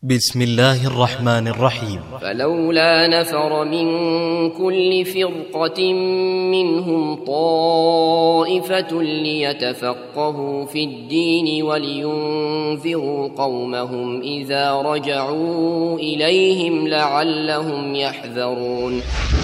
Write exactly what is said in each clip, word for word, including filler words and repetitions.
بسم الله الرحمن الرحيم. فلولا نفر من كل فرقة منهم طائفة ليتفقهوا في الدين ولينذروا قومهم إذا رجعوا إليهم لعلهم يحذرون.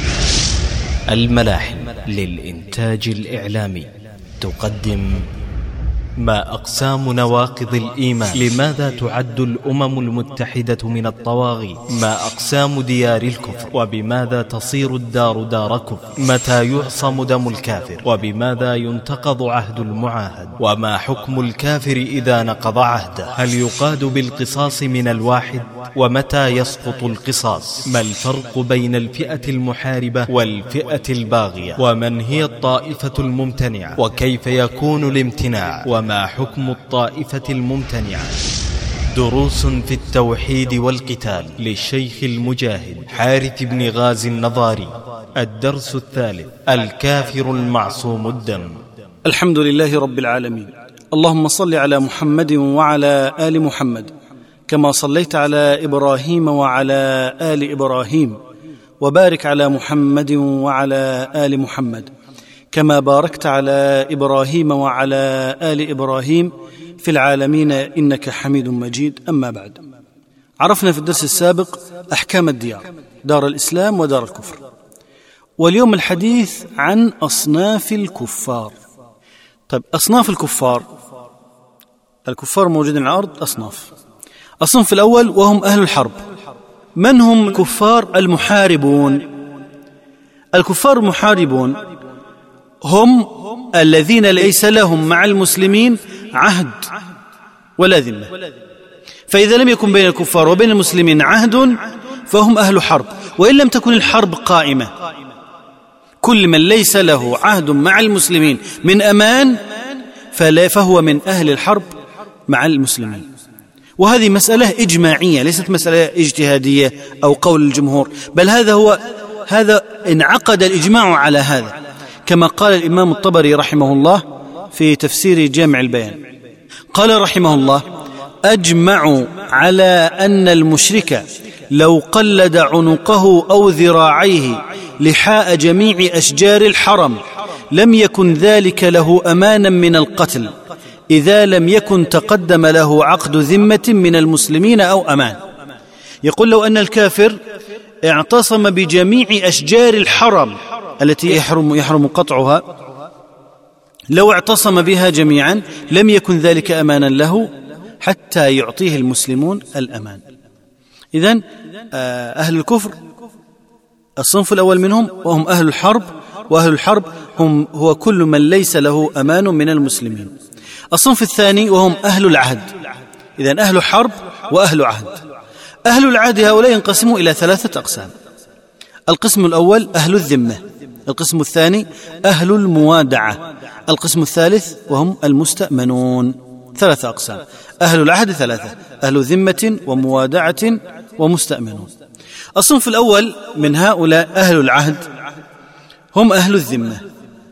الملاحم للإنتاج الإعلامي تقدم ما أقسام نواقض الإيمان؟ لماذا تعد الأمم المتحدة من الطواغيت؟ ما أقسام ديار الكفر؟ وبماذا تصير الدار دار كفر؟ متى يعصم دم الكافر؟ وبماذا ينتقض عهد المعاهد؟ وما حكم الكافر إذا نقض عهده؟ هل يقاد بالقصاص من الواحد؟ ومتى يسقط القصاص؟ ما الفرق بين الفئة المحاربة والفئة الباغية؟ ومن هي الطائفة الممتنعة؟ وكيف يكون الامتناع؟ وما حكم الطائفة الممتنعة؟ دروس في التوحيد والقتال للشيخ المجاهد حارث بن غازي النظاري. الدرس الثالث: الكافر المعصوم الدم. الحمد لله رب العالمين، اللهم صل على محمد وعلى آل محمد كما صليت على إبراهيم وعلى آل إبراهيم، وبارك على محمد وعلى آل محمد كما باركت على إبراهيم وعلى آل إبراهيم في العالمين إنك حميد مجيد. أما بعد، عرفنا في الدرس السابق أحكام الديار، دار الإسلام ودار الكفر، واليوم الحديث عن أصناف الكفار. طيب، أصناف الكفار، الكفار موجودين على الأرض أصناف. الصنف الأول وهم أهل الحرب. من هم الكفار المحاربون؟ الكفار المحاربون هم الذين ليس لهم مع المسلمين عهد ولا ذمة، فإذا لم يكن بين الكفار وبين المسلمين عهد فهم أهل حرب، وإن لم تكن الحرب قائمة. كل من ليس له عهد مع المسلمين من أمان فهو من أهل الحرب مع المسلمين. وهذه مسألة إجماعية، ليست مسألة اجتهادية أو قول الجمهور، بل هذا هو هذا انعقد الإجماع على هذا، كما قال الإمام الطبري رحمه الله في تفسير جامع البيان. قال رحمه الله: أجمعوا على أن المشرك لو قلد عنقه أو ذراعيه لحاء جميع أشجار الحرم لم يكن ذلك له أمانا من القتل إذا لم يكن تقدم له عقد ذمة من المسلمين أو أمان. يقول لو أن الكافر اعتصم بجميع أشجار الحرم التي يحرم, يحرم قطعها، لو اعتصم بها جميعا لم يكن ذلك أمانا له حتى يعطيه المسلمون الأمان. إذن أهل الكفر الصنف الأول منهم وهم أهل الحرب، وأهل الحرب هم هو كل من ليس له أمان من المسلمين. الصنف الثاني وهم أهل العهد. إذن أهل حرب وأهل عهد. أهل العهد هؤلاء ينقسموا إلى ثلاثة أقسام. القسم الأول أهل الذمة، القسم الثاني أهل الموادعة، القسم الثالث وهم المستأمنون. ثلاثة أقسام: أهل العهد ثلاثة، أهل ذمة وموادعة ومستأمنون. الصنف الأول من هؤلاء أهل العهد هم أهل الذمة.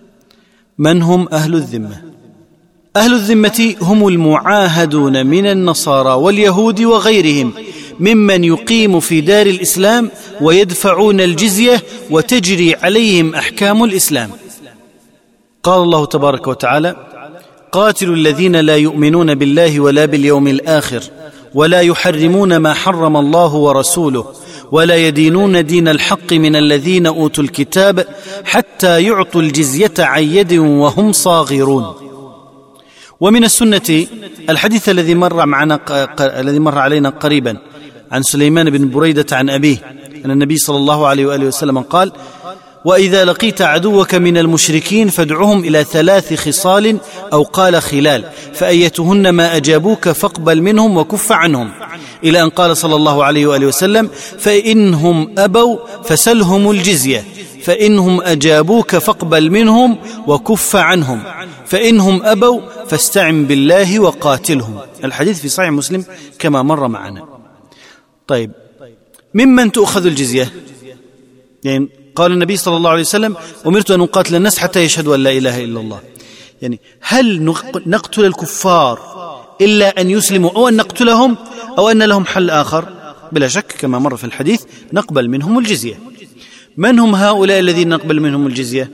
من هم أهل الذمة؟ أهل الذمة هم المعاهدون من النصارى واليهود وغيرهم ممن يقيم في دار الإسلام ويدفعون الجزية وتجري عليهم أحكام الإسلام. قال الله تبارك وتعالى: قاتلوا الذين لا يؤمنون بالله ولا باليوم الآخر ولا يحرمون ما حرم الله ورسوله ولا يدينون دين الحق من الذين أوتوا الكتاب حتى يعطوا الجزية عن يد وهم صاغرون. ومن السنة الحديث الذي مر معنا الذي مر علينا قريبا عن سليمان بن بريدة عن أبيه أن النبي صلى الله عليه وآله وسلم قال: وإذا لقيت عدوك من المشركين فادعهم إلى ثلاث خصال، أو قال خلال، فأيتهن ما أجابوك فاقبل منهم وكف عنهم، إلى أن قال صلى الله عليه وآله وسلم: فإنهم أبوا فسلهم الجزية، فإنهم أجابوك فاقبل منهم وكف عنهم، فإنهم أبوا فاستعن بالله وقاتلهم. الحديث في صحيح مسلم كما مر معنا. طيب، ممن تؤخذ الجزية؟ يعني قال النبي صلى الله عليه وسلم: أمرت أن أقاتل الناس حتى يشهدوا أن لا إله إلا الله. يعني هل نقتل الكفار إلا أن يسلموا، أو أن نقتلهم، أو أن لهم حل آخر؟ بلا شك كما مر في الحديث نقبل منهم الجزية. من هم هؤلاء الذين نقبل منهم الجزية؟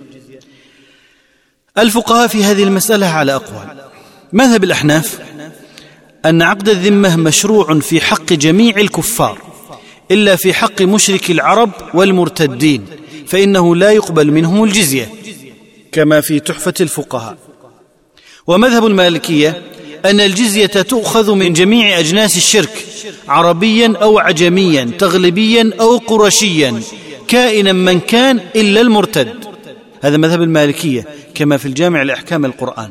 الفقهاء في هذه المسألة على أقوال. مذهب الأحناف أن عقد الذمة مشروع في حق جميع الكفار إلا في حق مشرك العرب والمرتدين، فإنه لا يقبل منهم الجزية كما في تحفة الفقهاء. ومذهب المالكية أن الجزية تؤخذ من جميع أجناس الشرك، عربيا أو عجميا، تغلبيا أو قرشيا، كائنا من كان إلا المرتد. هذا مذهب المالكية كما في الجامع لأحكام القرآن.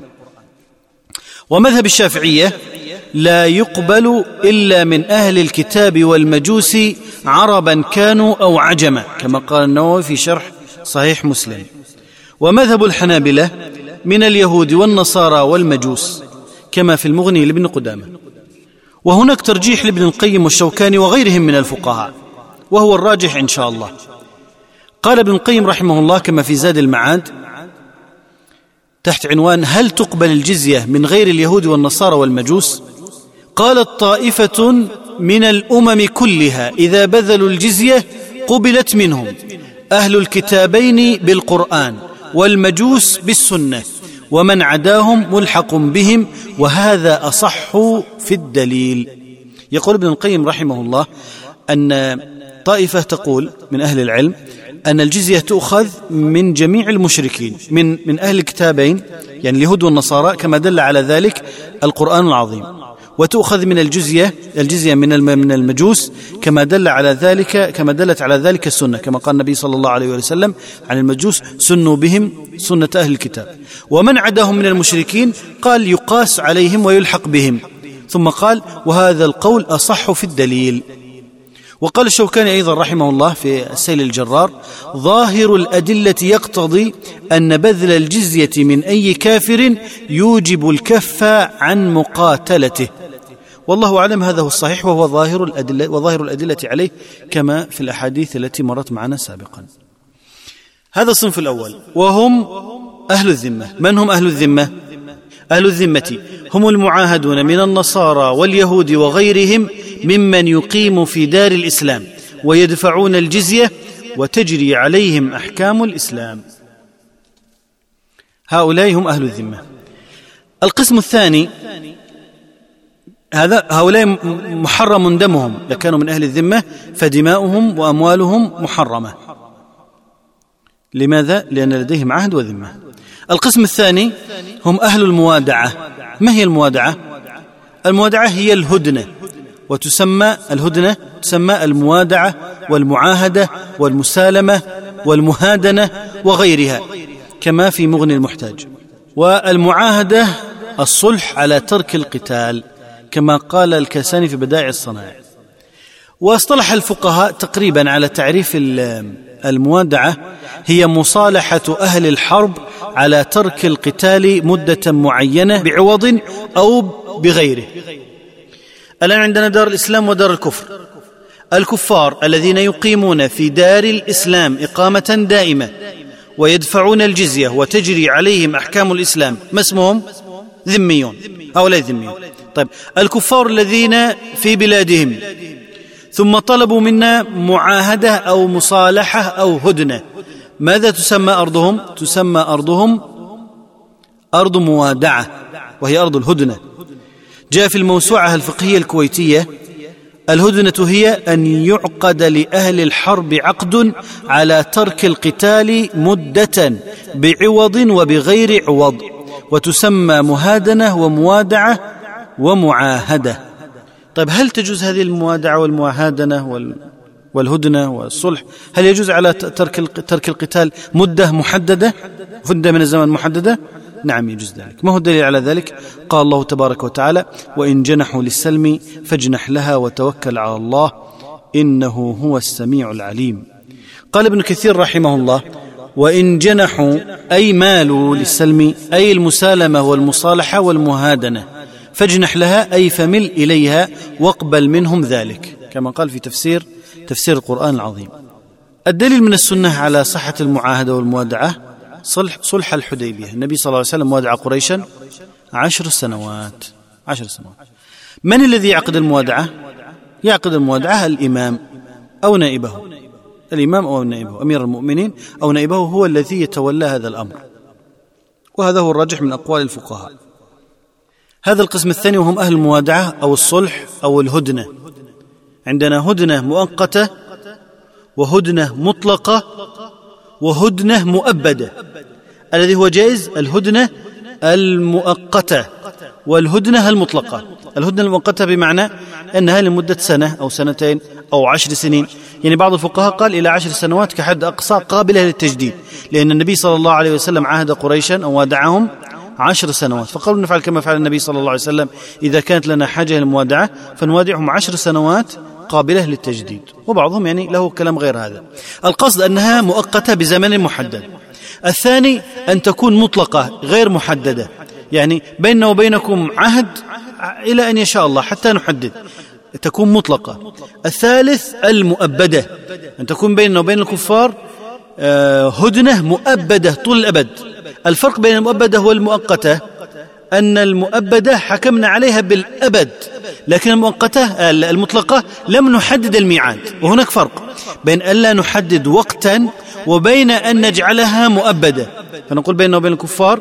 ومذهب الشافعية لا يقبل إلا من أهل الكتاب والمجوس عربا كانوا أو عجما، كما قال النووي في شرح صحيح مسلم. ومذهب الحنابلة من اليهود والنصارى والمجوس، كما في المغني لابن قدامة. وهناك ترجيح لابن القيم والشوكاني وغيرهم من الفقهاء، وهو الراجح إن شاء الله. قال ابن القيم رحمه الله كما في زاد المعاد تحت عنوان هل تقبل الجزية من غير اليهود والنصارى والمجوس؟ قالت طائفة من الأمم كلها إذا بذلوا الجزية قبلت منهم، أهل الكتابين بالقرآن والمجوس بالسنة، ومن عداهم ملحق بهم، وهذا أصح في الدليل. يقول ابن القيم رحمه الله أن طائفة تقول من أهل العلم أن الجزية تؤخذ من جميع المشركين من من أهل الكتابين، يعني اليهود والنصارى، كما دل على ذلك القرآن العظيم، وتؤخذ من الجزية الجزية من من المجوس كما دل على ذلك كما دلت على ذلك السنة، كما قال النبي صلى الله عليه وسلم عن المجوس سنوا بهم سنة أهل الكتاب. ومن عداهم من المشركين قال يقاس عليهم ويلحق بهم، ثم قال وهذا القول أصح في الدليل. وقال الشوكاني أيضا رحمه الله في السيل الجرار ظاهر الأدلة يقتضي أن بذل الجزية من أي كافر يوجب الكف عن مقاتلته، والله أعلم هذا هو الصحيح، وهو ظاهر الأدلة وظاهر الأدلة عليه كما في الأحاديث التي مرت معنا سابقا. هذا الصنف الأول وهم أهل الذمة. من هم أهل الذمة؟ أهل الذمة هم المعاهدون من النصارى واليهود وغيرهم ممن يقيم في دار الإسلام ويدفعون الجزية وتجري عليهم أحكام الإسلام. هؤلاء هم أهل الذمة. القسم الثاني هذا هؤلاء محرم دمهم، لكانوا من أهل الذمة فدماؤهم وأموالهم محرمة. لماذا؟ لأن لديهم عهد وذمة. القسم الثاني هم أهل الموادعة. ما هي الموادعة؟ الموادعة هي الهدنة، وتسمى الهدنة تسمى الموادعة والمعاهدة والمسالمة والمهادنة وغيرها كما في مغني المحتاج. والمعاهدة الصلح على ترك القتال كما قال الكاساني في بدائع الصنائع. واصطلح الفقهاء تقريبا على تعريف الموادعة هي مصالحة أهل الحرب على ترك القتال مدة معينة بعوض أو بغيره. الآن عندنا دار الإسلام ودار الكفر. الكفار الذين يقيمون في دار الإسلام إقامة دائمة ويدفعون الجزية وتجري عليهم أحكام الإسلام ما اسمهم؟ ذميون. هؤلاء ذميون. طيب الكفار الذين في بلادهم ثم طلبوا منا معاهدة أو مصالحة أو هدنة، ماذا تسمى أرضهم؟ تسمى أرضهم أرض موادعة، وهي أرض الهدنة. جاء في الموسوعة الفقهية الكويتية الهدنة هي أن يعقد لأهل الحرب عقد على ترك القتال مدة بعوض وبغير عوض، وتسمى مهادنة وموادعة ومعاهدة. طيب هل تجوز هذه الموادعة والمهادنة والهدنة والصلح؟ هل يجوز على ترك ترك القتال مدة محددة، مدة من الزمن محددة؟ نعم يجوز ذلك. ما هو الدليل على ذلك؟ قال الله تبارك وتعالى وإن جنحوا للسلم فاجنح لها وتوكل على الله إنه هو السميع العليم. قال ابن كثير رحمه الله وإن جنحوا أي مالوا للسلم أي المسالمة والمصالحة والمهادنة، فاجنح لها أي فمل إليها واقبل منهم ذلك، كما قال في تفسير تفسير القرآن العظيم. الدليل من السنة على صحة المعاهدة والموادعة صلح, صلح الحديبية. النبي صلى الله عليه وسلم وادع قريشا عشر سنوات عشر سنوات. من الذي يعقد الموادعة؟ يعقد الموادعة الإمام أو نائبه، الإمام أو نائبه، أمير المؤمنين أو نائبه هو الذي يتولى هذا الأمر، وهذا هو الراجح من أقوال الفقهاء. هذا القسم الثاني وهم أهل الموادعة أو الصلح أو الهدنة. عندنا هدنة مؤقتة وهدنة مطلقة وهدنة مؤبدة. الذي هو جائز الهدنة المؤقتة والهدنة المطلقة. الهدنة المؤقتة بمعنى أنها لمدة سنة أو سنتين أو عشر سنين، يعني بعض الفقهاء قال إلى عشر سنوات كحد أقصى قابلة للتجديد، لأن النبي صلى الله عليه وسلم عاهد قريشا أو وادعهم عشر سنوات، فقالوا نفعل كما فعل النبي صلى الله عليه وسلم، إذا كانت لنا حاجة للموادعة فنوادعهم عشر سنوات قابلة للتجديد. وبعضهم يعني له كلام غير هذا. القصد أنها مؤقتة بزمن محدد. الثاني أن تكون مطلقة غير محددة، يعني بيننا وبينكم عهد إلى أن يشاء الله حتى نحدد، تكون مطلقة. الثالث المؤبدة، أن تكون بيننا وبين الكفار هدنة مؤبدة طول الأبد. الفرق بين المؤبدة والمؤقتة أن المؤبدة حكمنا عليها بالأبد، لكن المؤقتة المطلقة لم نحدد الميعاد. وهناك فرق بين ألا نحدد وقتا وبين أن نجعلها مؤبدة، فنقول بيننا وبين الكفار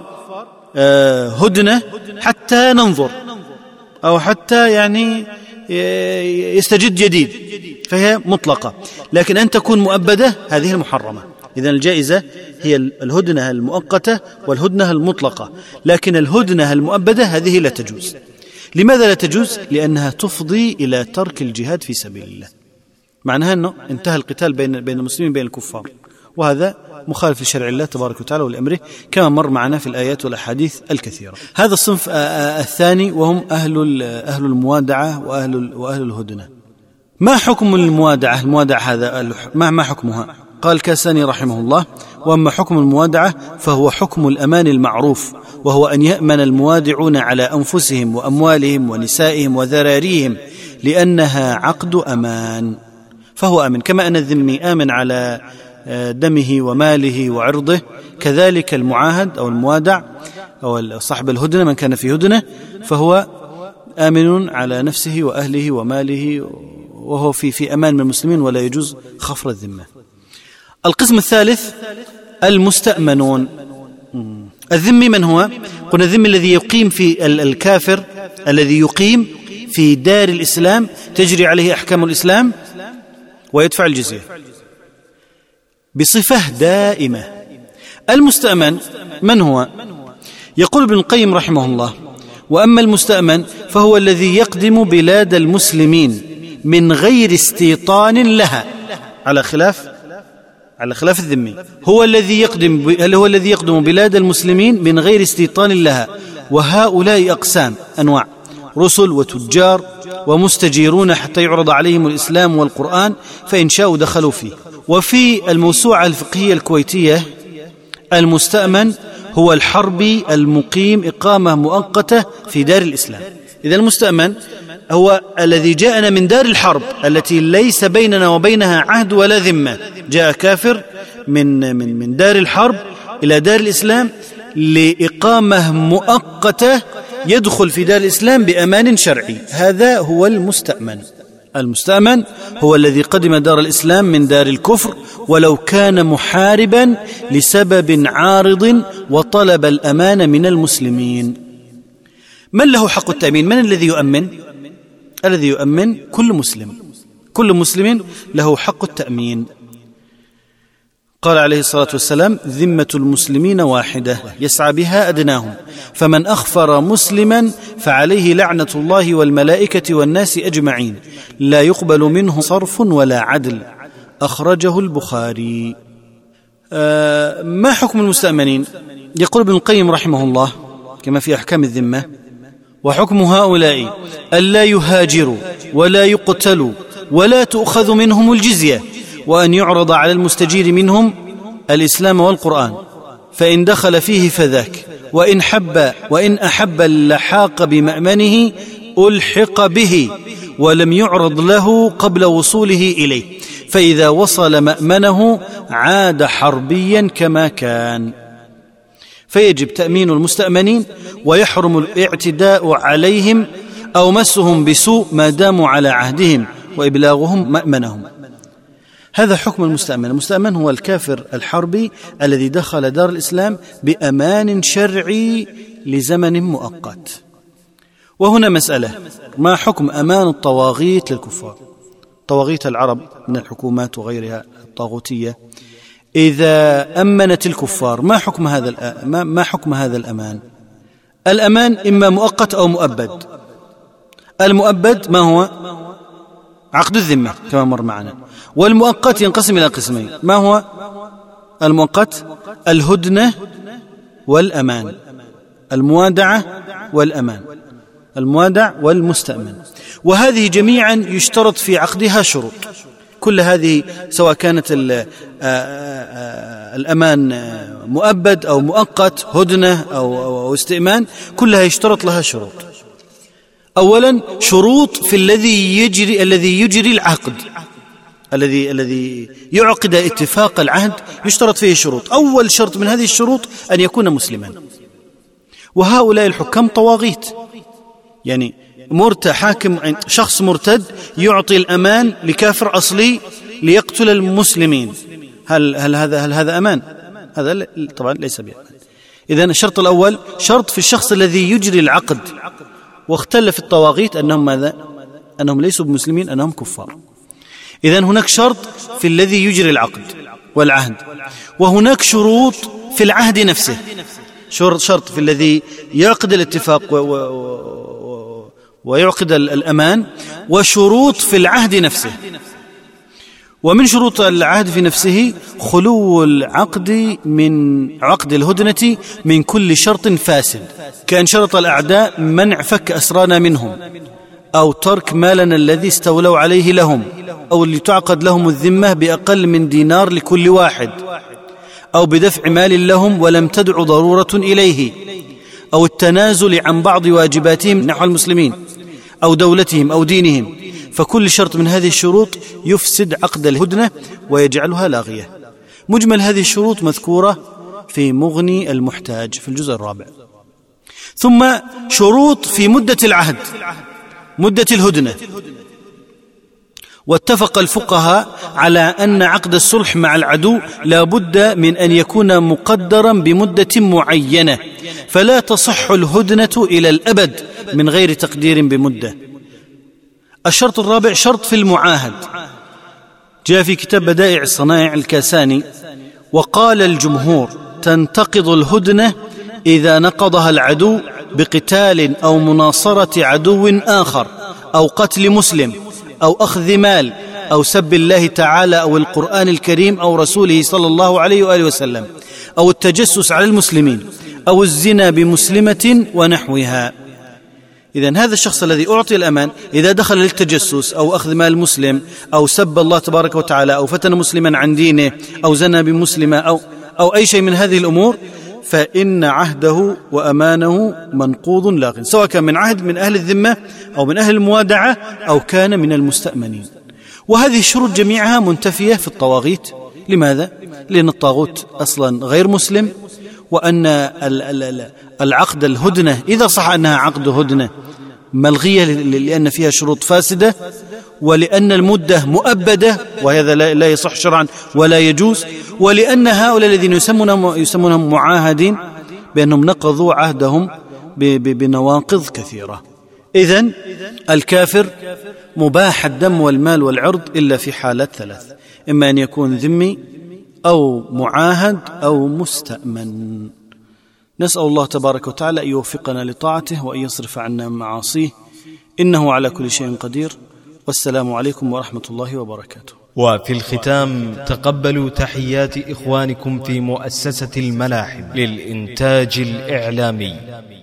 هدنة حتى ننظر أو حتى يعني يستجد جديد، فهي مطلقة. لكن أن تكون مؤبدة هذه المحرمة. إذن الجائزة هي الهدنة المؤقتة والهدنة المطلقة، لكن الهدنة المؤبدة هذه لا تجوز. لماذا لا تجوز؟ لأنها تفضي إلى ترك الجهاد في سبيل الله، معناها أنه انتهى القتال بين بين المسلمين بين الكفار، وهذا مخالف لشرع الله تبارك وتعالى والأمره كما مر معنا في الآيات والأحاديث الكثيرة. هذا الصنف الثاني وهم أهل أهل الموادعة وأهل وأهل الهدنة. ما حكم الموادعة؟ الموادعة هذا ما ما حكمها؟ قال الكاساني رحمه الله: وأما حكم الموادعة فهو حكم الأمان المعروف، وهو أن يأمن الموادعون على أنفسهم وأموالهم ونسائهم وذراريهم لأنها عقد أمان، فهو آمن كما أن الذمي آمن على دمه وماله وعرضه، كذلك المعاهد أو الموادع أو صاحب الهدنة من كان في هدنة فهو آمن على نفسه وأهله وماله، وهو في في أمان من المسلمين ولا يجوز خفر الذمة. القسم الثالث المستأمنون. الذمي من هو؟ قلنا الذمي الذي يقيم في الكافر الذي يقيم في دار الإسلام تجري عليه أحكام الإسلام ويدفع الجزية بصفة دائمة. المستأمن من هو؟ يقول ابن القيم رحمه الله: وأما المستأمن فهو الذي يقدم بلاد المسلمين من غير استيطان لها، على خلاف على خلاف الذمي. هو الذي يقدم هو الذي يقدم بلاد المسلمين من غير استيطان لها، وهؤلاء أقسام أنواع: رسل وتجار ومستجيرون حتى يعرض عليهم الإسلام والقرآن فإن شاءوا دخلوا فيه. وفي الموسوعة الفقهية الكويتية المستأمن هو الحربي المقيم إقامة مؤقتة في دار الإسلام. إذا المستأمن هو الذي جاءنا من دار الحرب التي ليس بيننا وبينها عهد ولا ذمة، جاء كافر من من من دار الحرب إلى دار الإسلام لإقامة مؤقتة يدخل في دار الإسلام بأمان شرعي، هذا هو المستأمن. المستأمن هو الذي قدم دار الإسلام من دار الكفر ولو كان محاربا لسبب عارض وطلب الأمان من المسلمين. من له حق التأمين؟ من الذي يؤمن؟ الذي يؤمن كل مسلم، كل مسلم له حق التأمين. قال عليه الصلاة والسلام: ذمة المسلمين واحدة يسعى بها أدناهم، فمن أخفر مسلما فعليه لعنة الله والملائكة والناس أجمعين، لا يقبل منه صرف ولا عدل. أخرجه البخاري. آه ما حكم المستأمنين؟ يقول ابن القيم رحمه الله كما في أحكام الذمة: وحكم هؤلاء ألا يهاجروا ولا يقتلوا ولا تؤخذ منهم الجزية، وأن يعرض على المستجير منهم الإسلام والقرآن، فإن دخل فيه فذاك، وإن حب وإن أحب اللحاق بمأمنه ألحق به، ولم يعرض له قبل وصوله إليه، فإذا وصل مأمنه عاد حربيا كما كان. فيجب تأمين المستأمنين، ويحرم الاعتداء عليهم أو مسهم بسوء ما داموا على عهدهم، وإبلاغهم مأمنهم. هذا حكم المستأمن. المستأمن هو الكافر الحربي الذي دخل دار الإسلام بأمان شرعي لزمن مؤقت. وهنا مسألة: ما حكم أمان الطواغيت للكفار؟ طواغيت العرب من الحكومات وغيرها الطاغوتية إذا أمنت الكفار، ما حكم هذا ما حكم هذا الأمان؟ الأمان إما مؤقت أو مؤبد. المؤبد ما هو؟ عقد الذمة كما مر معنا. والمؤقت ينقسم إلى قسمين. ما هو المؤقت؟ الهدنة والأمان، الموادعة والأمان، الموادع والمستأمن. وهذه جميعا يشترط في عقدها شروط. كل هذه سواء كانت الأمان مؤبد أو مؤقت، هدنة أو استئمان، كلها يشترط لها شروط. أولا شروط في الذي يجري الذي يجري العقد، الذي الذي يعقد اتفاق العهد يشترط فيه شروط. أول شرط من هذه الشروط أن يكون مسلما. وهؤلاء الحكام طواغيت، يعني مرتد حاكم، شخص مرتد يعطي الأمان لكافر أصلي ليقتل المسلمين. هل هل هذا هل هذا أمان؟ هذا طبعا ليس بأمان. إذن الشرط الأول شرط في الشخص الذي يجري العقد. واختلف الطواغيت أنهم ماذا؟ أنهم ليسوا بمسلمين، أنهم كفار. إذن هناك شرط في الذي يجري العقد والعهد، وهناك شروط في العهد نفسه. شرط في الذي يعقد الاتفاق و و ويعقد الأمان، وشروط في العهد نفسه. ومن شروط العهد في نفسه خلو العقد من عقد الهدنة من كل شرط فاسد، كأن شرط الأعداء منع فك أسرانا منهم، أو ترك مالنا الذي استولوا عليه لهم، أو لتعقد لهم الذمة بأقل من دينار لكل واحد، أو بدفع مال لهم ولم تدع ضرورة إليه، أو التنازل عن بعض واجباتهم نحو المسلمين أو دولتهم أو دينهم. فكل شرط من هذه الشروط يفسد عقد الهدنة ويجعلها لاغية. مجمل هذه الشروط مذكورة في مغني المحتاج في الجزء الرابع. ثم شروط في مدة العهد، مدة الهدنة. واتفق الفقهاء على أن عقد الصلح مع العدو لا بد من أن يكون مقدرا بمدة معينة، فلا تصح الهدنة إلى الأبد من غير تقدير بمدة. الشرط الرابع شرط في المعاهد. جاء في كتاب بدائع الصنائع الكاساني: وقال الجمهور تنتقض الهدنة إذا نقضها العدو بقتال أو مناصرة عدو آخر، أو قتل مسلم، أو أخذ مال، أو سب الله تعالى أو القرآن الكريم أو رسوله صلى الله عليه وآله وسلم، أو التجسس على المسلمين، أو الزنا بمسلمة ونحوها. إذن هذا الشخص الذي أعطي الأمان إذا دخل للتجسس أو أخذ مال مسلم أو سب الله تبارك وتعالى أو فتن مسلما عن دينه أو زنى بمسلمة أو, أو أي شيء من هذه الأمور، فإن عهده وأمانه منقوض لاغ، سواء كان من عهد من أهل الذمة أو من أهل الموادعة أو كان من المستأمنين. وهذه الشروط جميعها منتفية في الطواغيت. لماذا؟ لأن الطاغوت أصلا غير مسلم، وأن العقد الهدنة إذا صح أنها عقد هدنة ملغية لأن فيها شروط فاسدة، ولأن المدة مؤبدة وهذا لا يصح شرعا ولا يجوز، ولأن هؤلاء الذين يسمونهم, يسمونهم معاهدين بأنهم نقضوا عهدهم بنواقض كثيرة. إذن الكافر مباح الدم والمال والعرض إلا في حالات ثلاث: إما أن يكون ذمي أو معاهد أو مستأمن. نسأل الله تبارك وتعالى أن يوفقنا لطاعته وأن يصرف عنا معاصيه، إنه على كل شيء قدير. والسلام عليكم ورحمة الله وبركاته. وفي الختام تقبلوا تحيات إخوانكم في مؤسسة الملاحم للإنتاج الإعلامي.